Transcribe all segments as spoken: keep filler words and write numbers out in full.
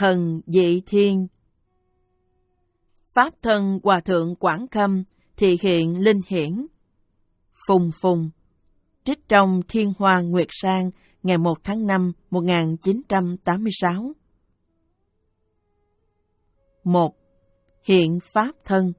thần dị thiên. Pháp thân Hòa Thượng Quảng Khâm thị hiện linh hiển. Phùng phùng. Trích trong Thiên Hoa Nguyệt Sang ngày một tháng năm một nghìn chín trăm tám mươi sáu. một. Hiện Pháp thân.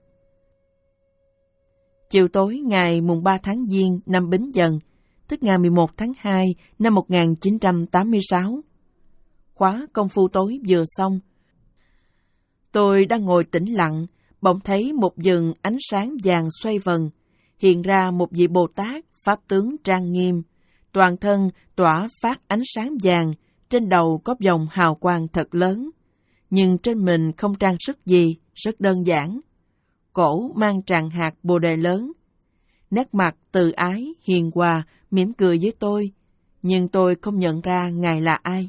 Chiều tối ngày mùng ba tháng Giêng năm Bính Dần, tức ngày mười một tháng hai năm một nghìn chín trăm tám mươi sáu. Khóa công phu tối vừa xong. Tôi đang ngồi tĩnh lặng, bỗng thấy một vầng ánh sáng vàng xoay vần, hiện ra một vị Bồ Tát Pháp tướng trang nghiêm, toàn thân tỏa phát ánh sáng vàng, trên đầu có vòng hào quang thật lớn, nhưng trên mình không trang sức gì, rất đơn giản. Cổ mang tràng hạt bồ đề lớn. Nét mặt từ ái, hiền hòa, mỉm cười với tôi, nhưng tôi không nhận ra Ngài là ai.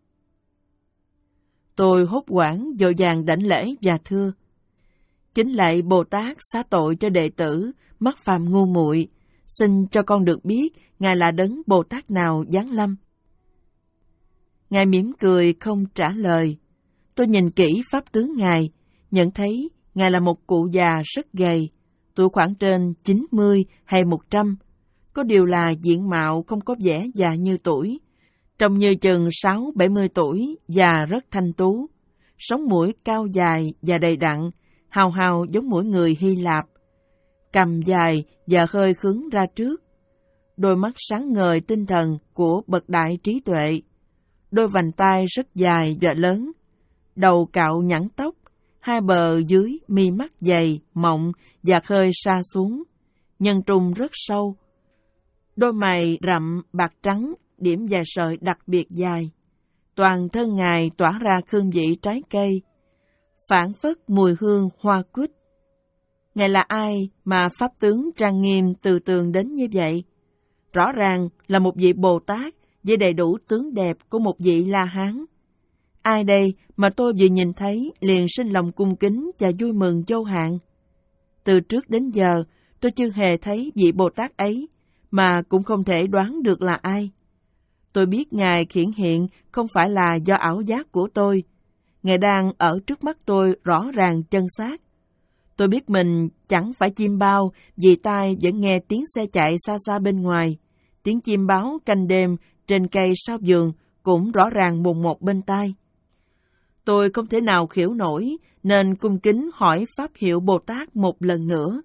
Tôi hốt hoảng, vội vàng đảnh lễ và thưa: Kính lạy Bồ Tát xá tội cho đệ tử, mắc phàm ngu muội, xin cho con được biết Ngài là đấng Bồ Tát nào giáng lâm. Ngài mỉm cười không trả lời. Tôi nhìn kỹ pháp tướng Ngài, nhận thấy Ngài là một cụ già rất gầy, tuổi khoảng trên chín mươi hay một trăm, có điều là diện mạo không có vẻ già như tuổi, trông như chừng sáu bảy mươi tuổi và rất thanh tú, sống mũi cao dài và đầy đặn, hào hào giống mũi người Hy Lạp, cằm dài và hơi khướng ra trước, đôi mắt sáng ngời tinh thần của bậc đại trí tuệ, đôi vành tai rất dài và lớn, đầu cạo nhẵn tóc, hai bờ dưới mi mắt dày, mọng và hơi sa xuống, nhân trung rất sâu, đôi mày rậm bạc trắng, điểm vài sợi đặc biệt dài. Toàn thân Ngài tỏa ra hương vị trái cây, phảng phất mùi hương hoa quýt. Ngài là ai mà pháp tướng trang nghiêm từ tường đến như vậy? Rõ ràng là một vị Bồ Tát với đầy đủ tướng đẹp của một vị La Hán. Ai đây mà tôi vừa nhìn thấy liền sinh lòng cung kính và vui mừng vô hạn. Từ trước đến giờ, tôi chưa hề thấy vị Bồ Tát ấy, mà cũng không thể đoán được là ai. Tôi biết Ngài hiển hiện không phải là do ảo giác của tôi. Ngài đang ở trước mắt tôi rõ ràng chân xác. Tôi biết mình chẳng phải chim bao, vì tai vẫn nghe tiếng xe chạy xa xa bên ngoài. Tiếng chim báo canh đêm trên cây sau vườn cũng rõ ràng mồn một bên tai. Tôi không thể nào hiểu nổi, nên cung kính hỏi pháp hiệu Bồ Tát một lần nữa.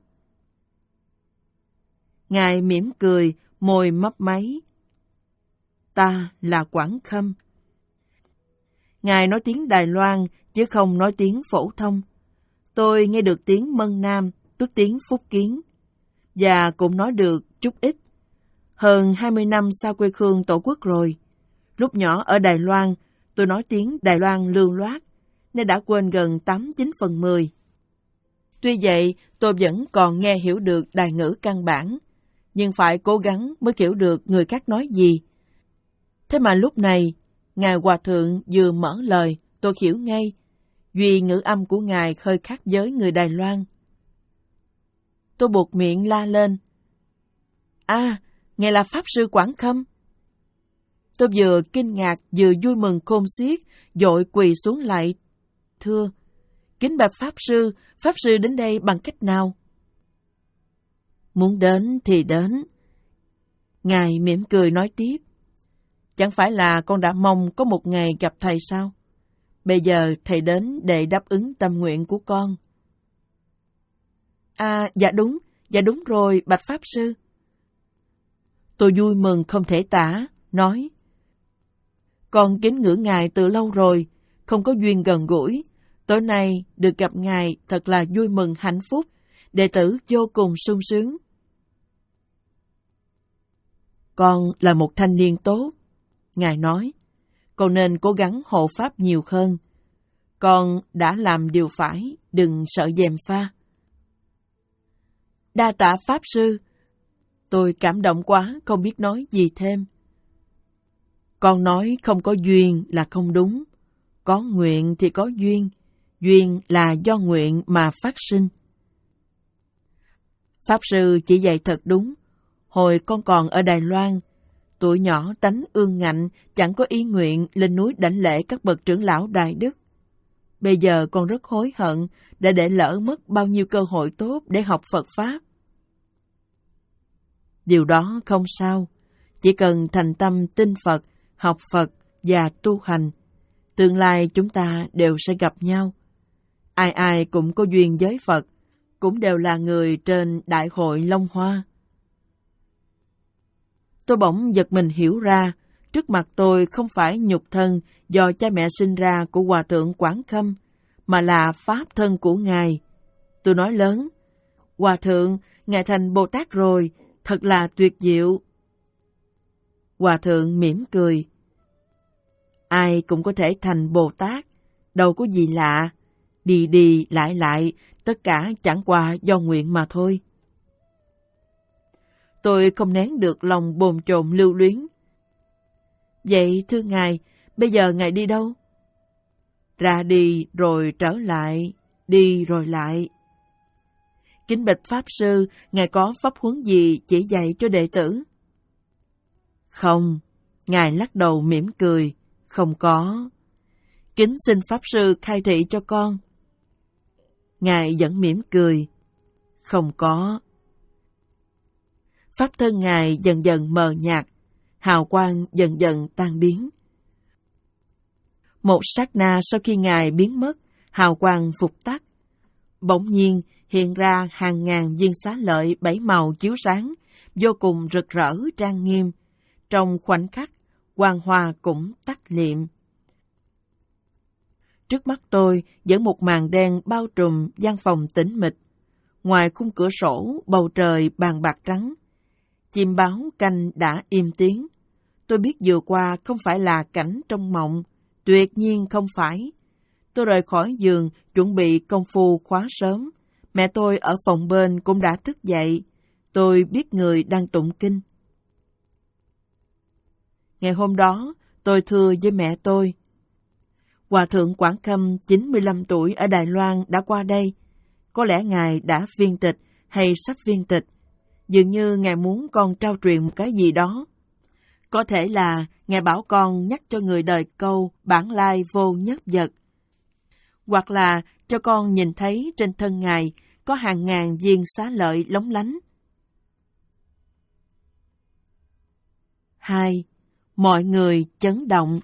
Ngài mỉm cười, môi mấp máy. Ta là Quảng Khâm. Ngài nói tiếng Đài Loan, chứ không nói tiếng phổ thông. Tôi nghe được tiếng Mân Nam, tức tiếng Phúc Kiến, và cũng nói được chút ít. Hơn hai mươi năm sau quê hương tổ quốc rồi. Lúc nhỏ ở Đài Loan, tôi nói tiếng Đài Loan lưu loát, nên đã quên gần tám chín phần mười. Tuy vậy, tôi vẫn còn nghe hiểu được Đài ngữ căn bản, nhưng phải cố gắng mới hiểu được người khác nói gì. Thế mà lúc này, Ngài Hòa Thượng vừa mở lời, tôi hiểu ngay, vì ngữ âm của Ngài hơi khác với người Đài Loan. Tôi buột miệng la lên: À, Ngài là Pháp Sư Quảng Khâm. Tôi vừa kinh ngạc vừa vui mừng khôn xiết, vội quỳ xuống lạy, thưa: Kính bạch Pháp Sư, Pháp Sư đến đây bằng cách nào? Muốn đến thì đến. Ngài mỉm cười nói tiếp: Chẳng phải là con đã mong có một ngày gặp thầy sao? Bây giờ thầy đến để đáp ứng tâm nguyện của con. À, dạ đúng, dạ đúng rồi, bạch Pháp Sư. Tôi vui mừng không thể tả, nói: Con kính ngưỡng Ngài từ lâu rồi, không có duyên gần gũi. Tối nay được gặp Ngài thật là vui mừng hạnh phúc, đệ tử vô cùng sung sướng. Con là một thanh niên tốt, Ngài nói, con nên cố gắng hộ pháp nhiều hơn. Con đã làm điều phải, đừng sợ gièm pha. Đa tạ Pháp Sư. Tôi cảm động quá, không biết nói gì thêm. Con nói không có duyên là không đúng. Có nguyện thì có duyên. Duyên là do nguyện mà phát sinh. Pháp Sư chỉ dạy thật đúng. Hồi con còn ở Đài Loan, tuổi nhỏ tánh ương ngạnh, chẳng có ý nguyện lên núi đảnh lễ các bậc trưởng lão đại đức. Bây giờ con rất hối hận đã để lỡ mất bao nhiêu cơ hội tốt để học Phật Pháp. Điều đó không sao, chỉ cần thành tâm tin Phật, học Phật và tu hành, tương lai chúng ta đều sẽ gặp nhau. Ai ai cũng có duyên với Phật, cũng đều là người trên Đại hội Long Hoa. Tôi bỗng giật mình hiểu ra, trước mặt tôi không phải nhục thân do cha mẹ sinh ra của Hòa Thượng Quảng Khâm, mà là Pháp thân của Ngài. Tôi nói lớn, Hòa Thượng, Ngài thành Bồ Tát rồi, thật là tuyệt diệu. Hòa Thượng mỉm cười. Ai cũng có thể thành Bồ Tát, đâu có gì lạ. Đi đi lại lại, tất cả chẳng qua do nguyện mà thôi. Tôi không nén được lòng bồn chồn lưu luyến. Vậy thưa Ngài, bây giờ Ngài đi đâu? Ra đi rồi trở lại, đi rồi lại. Kính bạch Pháp Sư, Ngài có pháp huấn gì chỉ dạy cho đệ tử? Không, Ngài lắc đầu mỉm cười, không có. Kính xin Pháp Sư khai thị cho con. Ngài vẫn mỉm cười, không có. Pháp thân Ngài dần dần mờ nhạt, hào quang dần dần tan biến. Một sát na sau khi Ngài biến mất, hào quang phục tắt. Bỗng nhiên hiện ra hàng ngàn viên xá lợi bảy màu chiếu sáng, vô cùng rực rỡ trang nghiêm. Trong khoảnh khắc, quang hoa cũng tắt liệm. Trước mắt tôi vẫn một màn đen bao trùm gian phòng tĩnh mịch. Ngoài khung cửa sổ, bầu trời bàn bạc trắng. Chim báo canh đã im tiếng. Tôi biết vừa qua không phải là cảnh trong mộng, tuyệt nhiên không phải. Tôi rời khỏi giường, chuẩn bị công phu khóa sớm. Mẹ tôi ở phòng bên cũng đã thức dậy. Tôi biết người đang tụng kinh. Ngày hôm đó, tôi thưa với mẹ tôi, Hòa Thượng Quảng Khâm chín mươi lăm tuổi ở Đài Loan đã qua đây. Có lẽ Ngài đã viên tịch hay sắp viên tịch. Dường như Ngài muốn con trao truyền một cái gì đó. Có thể là Ngài bảo con nhắc cho người đời câu bản lai vô nhất vật. Hoặc là cho con nhìn thấy trên thân Ngài có hàng ngàn viên xá lợi lóng lánh. Hai. Mọi người chấn động.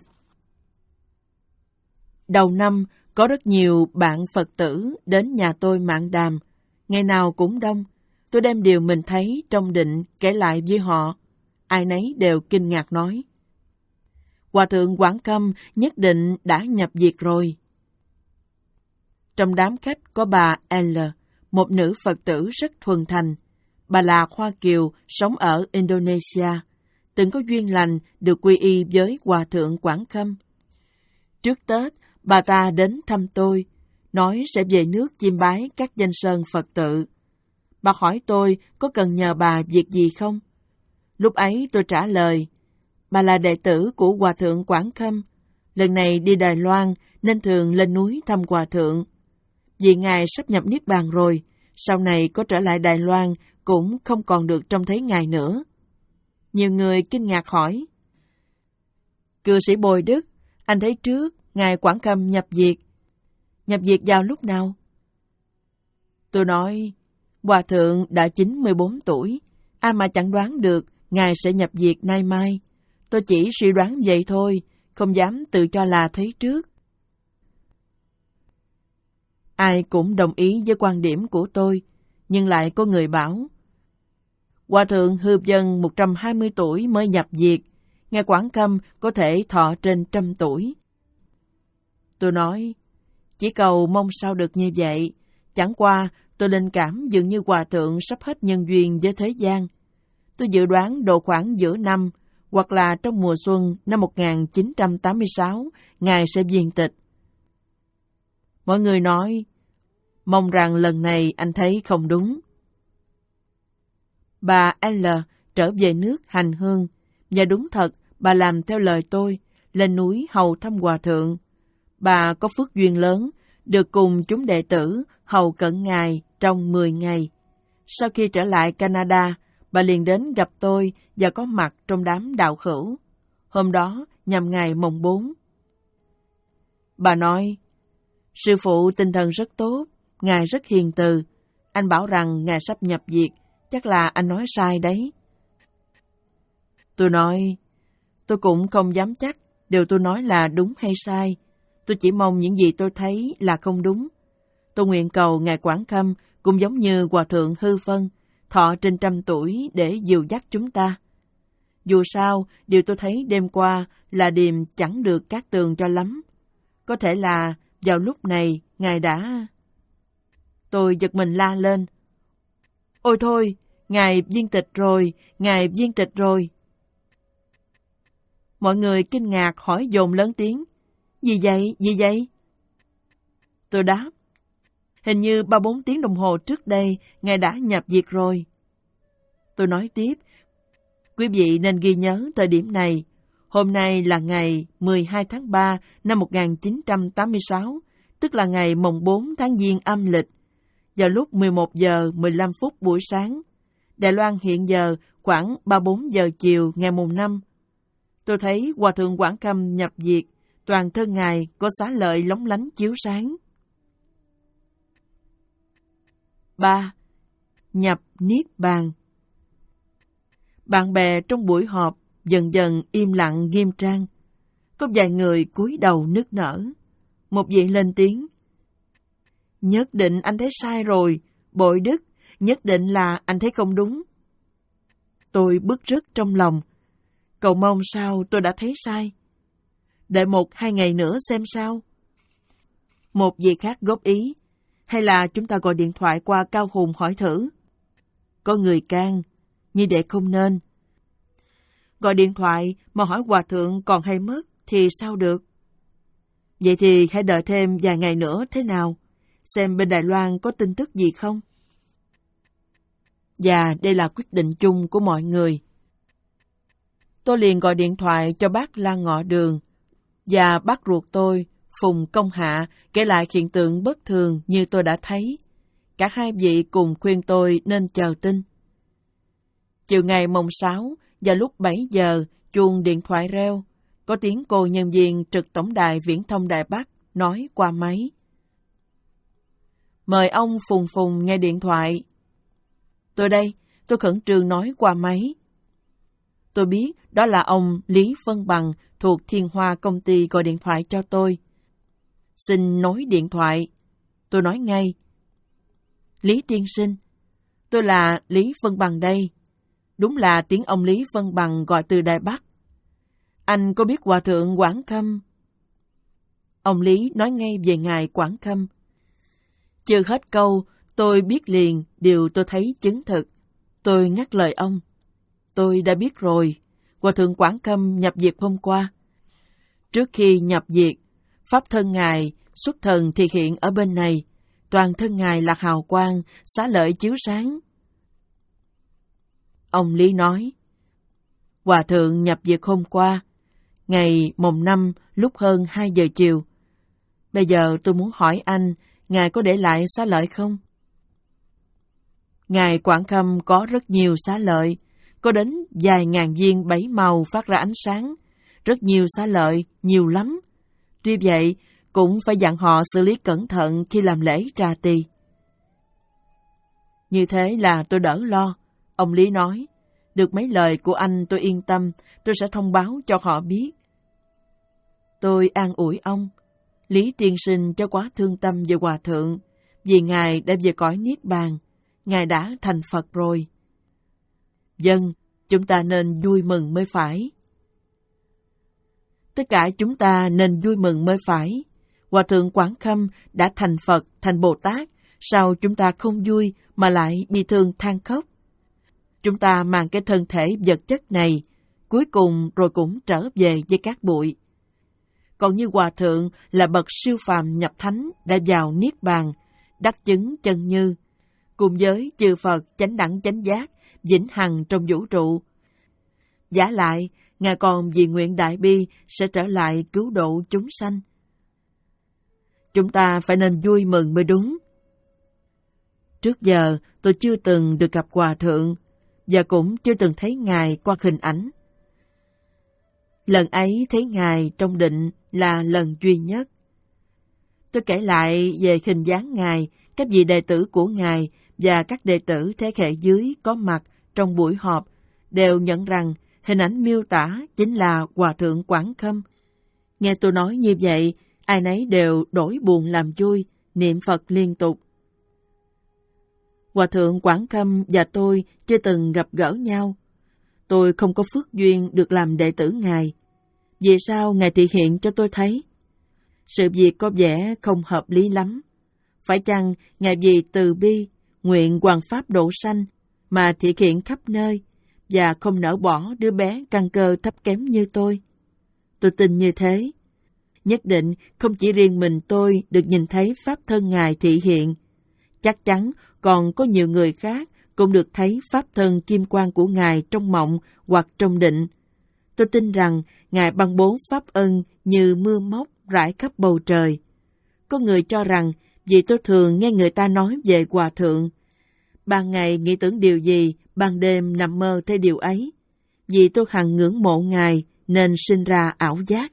Đầu năm, có rất nhiều bạn Phật tử đến nhà tôi mạn đàm. Ngày nào cũng đông. Tôi đem điều mình thấy trong định kể lại với họ. Ai nấy đều kinh ngạc nói, Hòa Thượng Quảng Khâm nhất định đã nhập diệt rồi. Trong đám khách có bà L, một nữ Phật tử rất thuần thành. Bà là Hoa Kiều, sống ở Indonesia. Từng có duyên lành được quy y với Hòa Thượng Quảng Khâm. Trước Tết, bà ta đến thăm tôi, nói sẽ về nước chiêm bái các danh sơn Phật tự. Bà hỏi tôi có cần nhờ bà việc gì không? Lúc ấy tôi trả lời, bà là đệ tử của Hòa Thượng Quảng Khâm. Lần này đi Đài Loan nên thường lên núi thăm Hòa Thượng. Vì Ngài sắp nhập Niết Bàn rồi, sau này có trở lại Đài Loan cũng không còn được trông thấy Ngài nữa. Nhiều người kinh ngạc hỏi, cư sĩ Bồi Đức, anh thấy trước Ngài Quảng Khâm nhập diệt. Nhập diệt vào lúc nào? Tôi nói, Hòa Thượng đã chín mươi bốn tuổi, ai mà chẳng đoán được Ngài sẽ nhập diệt nay mai. Tôi chỉ suy đoán vậy thôi, không dám tự cho là thấy trước. Ai cũng đồng ý với quan điểm của tôi, nhưng lại có người bảo, Hòa Thượng hư dân một trăm hai mươi tuổi mới nhập diệt, Ngài Quảng Khâm có thể thọ trên trăm tuổi. Tôi nói, chỉ cầu mong sao được như vậy, chẳng qua tôi linh cảm dường như Hòa Thượng sắp hết nhân duyên với thế gian. Tôi dự đoán độ khoảng giữa năm, hoặc là trong mùa xuân năm một nghìn chín trăm tám mươi sáu, Ngài sẽ viên tịch. Mọi người nói, mong rằng lần này anh thấy không đúng. Bà L trở về nước hành hương, và đúng thật, bà làm theo lời tôi, lên núi hầu thăm Hòa Thượng. Bà có phước duyên lớn, được cùng chúng đệ tử hầu cận Ngài trong mười ngày. Sau khi trở lại Canada, bà liền đến gặp tôi và có mặt trong đám đạo hữu. Hôm đó nhằm ngày mồng bốn. Bà nói, Sư phụ tinh thần rất tốt, Ngài rất hiền từ. Anh bảo rằng Ngài sắp nhập diệt, chắc là anh nói sai đấy. Tôi nói, tôi cũng không dám chắc điều tôi nói là đúng hay sai. Tôi chỉ mong những gì tôi thấy là không đúng. Tôi nguyện cầu Ngài Quảng Khâm cũng giống như Hòa Thượng Hư Phân, thọ trên trăm tuổi để dìu dắt chúng ta. Dù sao, điều tôi thấy đêm qua là điềm chẳng được cát tường cho lắm. Có thể là vào lúc này Ngài đã... Tôi giật mình la lên. Ôi thôi, Ngài viên tịch rồi, Ngài viên tịch rồi. Mọi người kinh ngạc hỏi dồn lớn tiếng. Gì vậy, gì vậy? Tôi đáp. Hình như ba bốn tiếng đồng hồ trước đây, Ngài đã nhập diệt rồi. Tôi nói tiếp. Quý vị nên ghi nhớ thời điểm này. Hôm nay là ngày mười hai tháng ba năm một nghìn chín trăm tám mươi sáu, tức là ngày mồng bốn tháng Giêng âm lịch. Vào lúc mười một giờ mười lăm phút buổi sáng, Đài Loan hiện giờ khoảng ba bốn giờ chiều ngày mùng năm. Tôi thấy Hòa Thượng Quảng Khâm nhập diệt, toàn thân Ngài có xá lợi lóng lánh chiếu sáng. ba. Nhập Niết Bàn. Bạn bè trong buổi họp dần dần im lặng nghiêm trang. Có vài người cúi đầu nức nở. Một vị lên tiếng. Nhất định anh thấy sai rồi, bội đức, nhất định là anh thấy không đúng. Tôi bức rứt trong lòng. Cầu mong sao tôi đã thấy sai. Đợi một hai ngày nữa xem sao. Một vị khác góp ý. Hay là chúng ta gọi điện thoại qua Cao Hùng hỏi thử. Có người can, như vậy không nên. Gọi điện thoại mà hỏi Hòa Thượng còn hay mất thì sao được. Vậy thì hãy đợi thêm vài ngày nữa thế nào, xem bên Đài Loan có tin tức gì không. Và đây là quyết định chung của mọi người. Tôi liền gọi điện thoại cho bác Lan Ngọ Đường, và bác ruột tôi, Phùng Công Hạ, kể lại hiện tượng bất thường như tôi đã thấy. Cả hai vị cùng khuyên tôi nên chờ tin. Chiều ngày mồng sáu, vào lúc bảy giờ, chuông điện thoại reo. Có tiếng cô nhân viên trực tổng đài Viễn thông Đài Bắc nói qua máy. Mời ông Phùng Phùng nghe điện thoại. Tôi đây, tôi khẩn trương nói qua máy. Tôi biết đó là ông Lý Vân Bằng thuộc Thiên Hoa Công ty gọi điện thoại cho tôi. Xin nối điện thoại. Tôi nói ngay. Lý tiên sinh, tôi là Lý Vân Bằng đây. Đúng là tiếng ông Lý Vân Bằng gọi từ Đài Bắc. Anh có biết Hòa Thượng Quảng Khâm? Ông Lý nói ngay về ngài Quảng Khâm. Chưa hết câu, tôi biết liền điều tôi thấy chứng thực. Tôi ngắt lời ông. Tôi đã biết rồi. Hòa Thượng Quảng Khâm nhập diệt hôm qua. Trước khi nhập diệt, pháp thân ngài xuất thần thì hiện ở bên này. Toàn thân ngài là hào quang, xá lợi chiếu sáng. Ông Lý nói. Hòa Thượng nhập diệt hôm qua, ngày mồng năm lúc hơn hai giờ chiều. Bây giờ tôi muốn hỏi anh, ngài có để lại xá lợi không? Ngài Quảng Khâm có rất nhiều xá lợi, có đến vài ngàn viên bảy màu phát ra ánh sáng. Rất nhiều xá lợi, nhiều lắm. Tuy vậy, cũng phải dặn họ xử lý cẩn thận khi làm lễ trà tỳ. Như thế là tôi đỡ lo. Ông Lý nói, được mấy lời của anh tôi yên tâm, tôi sẽ thông báo cho họ biết. Tôi an ủi ông, Lý tiên sinh cho quá thương tâm về Hòa Thượng, vì ngài đã về cõi Niết Bàn, ngài đã thành Phật rồi. Vâng, chúng ta nên vui mừng mới phải. Tất cả chúng ta nên vui mừng mới phải. Hòa Thượng Quảng Khâm đã thành Phật, thành Bồ Tát, sao chúng ta không vui mà lại bi thương than khóc? Chúng ta mang cái thân thể vật chất này, cuối cùng rồi cũng trở về với cát bụi. Còn như Hòa Thượng là bậc siêu phàm nhập thánh đã vào Niết Bàn, đắc chứng chân như, cùng với chư Phật chánh đẳng chánh giác, vĩnh hằng trong vũ trụ. Giả lại, ngài còn vì nguyện đại bi sẽ trở lại cứu độ chúng sanh. Chúng ta phải nên vui mừng mới đúng. Trước giờ tôi chưa từng được gặp Hòa Thượng, và cũng chưa từng thấy ngài qua hình ảnh. Lần ấy thấy ngài trong định là lần duy nhất. Tôi kể lại về hình dáng Ngài, các vị đệ tử của Ngài và các đệ tử thế hệ dưới có mặt trong buổi họp đều nhận rằng hình ảnh miêu tả chính là Hòa Thượng Quảng Khâm. Nghe tôi nói như vậy, ai nấy đều đổi buồn làm vui, niệm Phật liên tục. Hòa Thượng Quảng Khâm và tôi chưa từng gặp gỡ nhau. Tôi không có phước duyên được làm đệ tử Ngài. Vì sao Ngài thị hiện cho tôi thấy? Sự việc có vẻ không hợp lý lắm. Phải chăng Ngài vì từ bi, nguyện hoàn pháp độ sanh mà thị hiện khắp nơi và không nỡ bỏ đứa bé căn cơ thấp kém như tôi? Tôi tin như thế. Nhất định không chỉ riêng mình tôi được nhìn thấy pháp thân Ngài thị hiện. Chắc chắn còn có nhiều người khác cũng được thấy pháp thân kim quang của Ngài trong mộng hoặc trong định. Tôi tin rằng Ngài ban bố pháp ân như mưa móc rải khắp bầu trời. Có người cho rằng vì tôi thường nghe người ta nói về Hòa Thượng, ban ngày nghĩ tưởng điều gì, ban đêm nằm mơ thấy điều ấy. Vì tôi hằng ngưỡng mộ Ngài nên sinh ra ảo giác.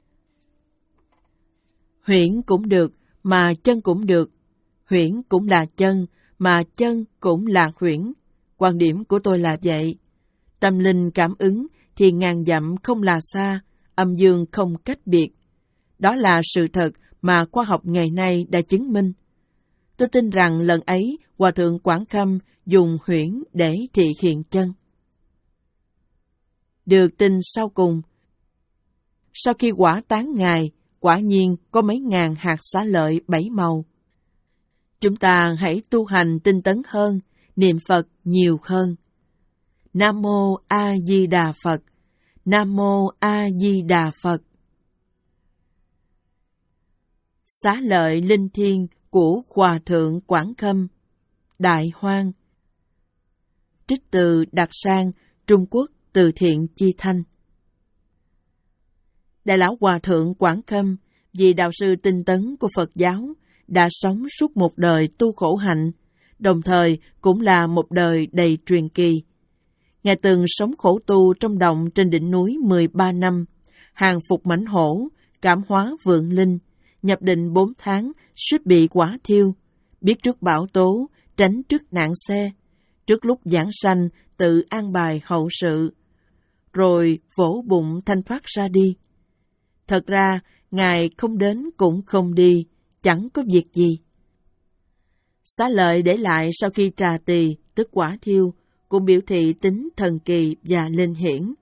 Huyễn cũng được, mà chân cũng được. Huyễn cũng là chân, mà chân cũng là huyễn. Quan điểm của tôi là vậy. Tâm linh cảm ứng thì ngàn dặm không là xa, âm dương không cách biệt. Đó là sự thật mà khoa học ngày nay đã chứng minh. Tôi tin rằng lần ấy Hòa Thượng Quảng Khâm dùng huyễn để thị hiện chân. Được tin sau cùng, sau khi quả tán Ngài, quả nhiên có mấy ngàn hạt xá lợi bảy màu. Chúng ta hãy tu hành tinh tấn hơn, niệm Phật nhiều hơn. Nam Mô A Di Đà Phật. Nam Mô A Di Đà Phật. Xá lợi linh thiêng của Hòa Thượng Quảng Khâm, Đại Hoang. Trích từ Đặc Sang, Trung Quốc Từ Thiện Chi Thanh. Đại lão Hòa Thượng Quảng Khâm, vị đạo sư tinh tấn của Phật giáo, đã sống suốt một đời tu khổ hạnh, đồng thời cũng là một đời đầy truyền kỳ. Ngài từng sống khổ tu trong động trên đỉnh núi mười ba năm, hàng phục mãnh hổ, cảm hóa vượng linh, nhập định bốn tháng, suýt bị quả thiêu, biết trước bão tố, tránh trước nạn xe, trước lúc giảng sanh tự an bài hậu sự, rồi vỗ bụng thanh thoát ra đi. Thật ra, Ngài không đến cũng không đi, chẳng có việc gì. Xá lợi để lại sau khi trà tỳ, tức quả thiêu, cũng biểu thị tính thần kỳ và linh hiển.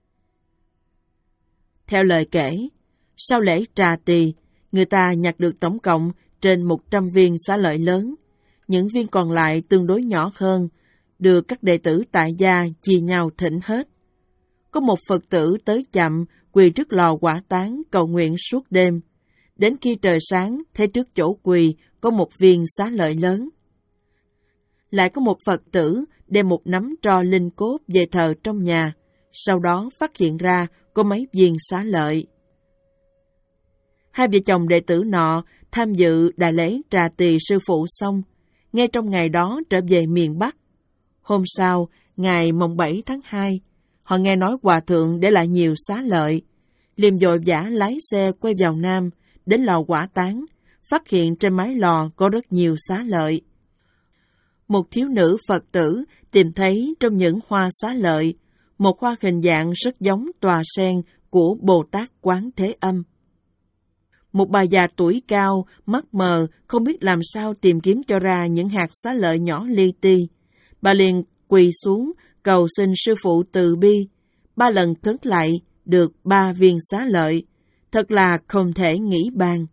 Theo lời kể, sau lễ trà tỳ, người ta nhặt được tổng cộng trên một trăm viên xá lợi lớn. Những viên còn lại tương đối nhỏ hơn, được các đệ tử tại gia chia nhau thỉnh hết. Có một Phật tử tới chậm, quỳ trước lò quả tán cầu nguyện suốt đêm. Đến khi trời sáng, thấy trước chỗ quỳ có một viên xá lợi lớn. Lại có một Phật tử đem một nắm tro linh cốt về thờ trong nhà, sau đó phát hiện ra có mấy viên xá lợi. Hai vợ chồng đệ tử nọ tham dự đại lễ trà tỳ sư phụ xong, ngay trong ngày đó trở về miền Bắc. Hôm sau, ngày mồng bảy tháng hai, họ nghe nói Hòa Thượng để lại nhiều xá lợi, liền vội vã lái xe quay vào Nam, đến lò quả tán, phát hiện trên mái lò có rất nhiều xá lợi. Một thiếu nữ Phật tử tìm thấy trong những hoa xá lợi, một hoa hình dạng rất giống tòa sen của Bồ Tát Quán Thế Âm. Một bà già tuổi cao, mắt mờ, không biết làm sao tìm kiếm cho ra những hạt xá lợi nhỏ li ti. Bà liền quỳ xuống, cầu xin sư phụ từ bi. Ba lần khấn lại, được ba viên xá lợi. Thật là không thể nghĩ bàn.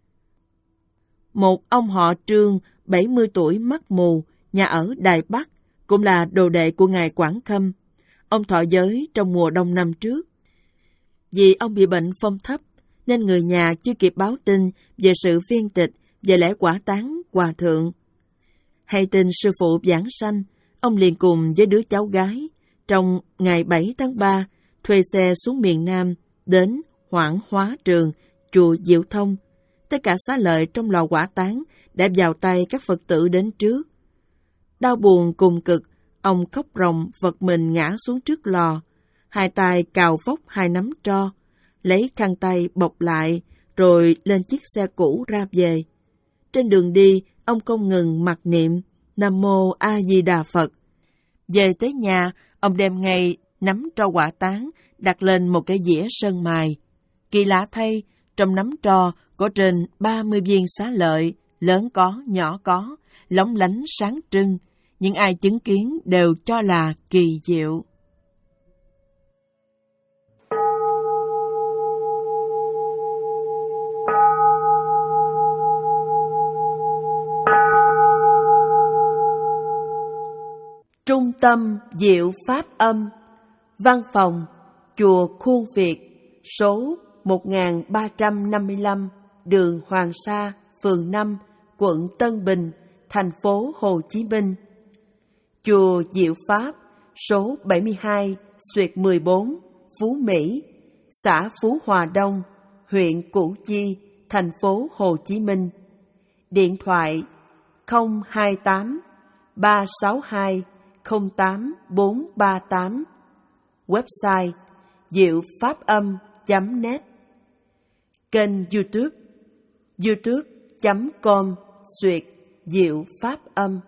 Một ông họ Trương, bảy mươi tuổi mắt mù, nhà ở Đài Bắc, cũng là đồ đệ của Ngài Quảng Khâm. Ông thọ giới trong mùa đông năm trước. Vì ông bị bệnh phong thấp, nên người nhà chưa kịp báo tin về sự viên tịch về lễ quả tán Hòa Thượng. Hay tin sư phụ giảng sanh, ông liền cùng với đứa cháu gái, trong ngày bảy tháng ba, thuê xe xuống miền Nam, đến Hoảng Hóa Trường, chùa Diệu Thông. Tất cả xá lợi trong lò quả tán đã vào tay các Phật tử đến trước. Đau buồn cùng cực, ông khóc ròng vật mình ngã xuống trước lò, hai tay cào vóc hai nắm tro, lấy khăn tay bọc lại, rồi lên chiếc xe cũ ra về. Trên đường đi, ông không ngừng mặc niệm Nam Mô A Di Đà Phật. Về tới nhà, ông đem ngay nắm tro quả tán đặt lên một cái dĩa sơn mài. Kỳ lạ thay, trong nắm tro có trên ba mươi viên xá lợi, lớn có, nhỏ có, lóng lánh sáng trưng. Những ai chứng kiến đều cho là kỳ diệu. Trung tâm Diệu Pháp Âm, Văn phòng Chùa Khuôn Việt, số một nghìn ba trăm năm mươi lăm, đường Hoàng Sa, phường năm, quận Tân Bình, thành phố Hồ Chí Minh. Chùa Diệu Pháp, số bảy mươi hai, xuyệt mười bốn, Phú Mỹ, xã Phú Hòa Đông, huyện Củ Chi, thành phố Hồ Chí Minh. Điện thoại không hai tám ba sáu hai không tám bốn ba tám. Website diệu pháp âm chấm net. Kênh YouTube youtube chấm com xuyệt diệu pháp âm.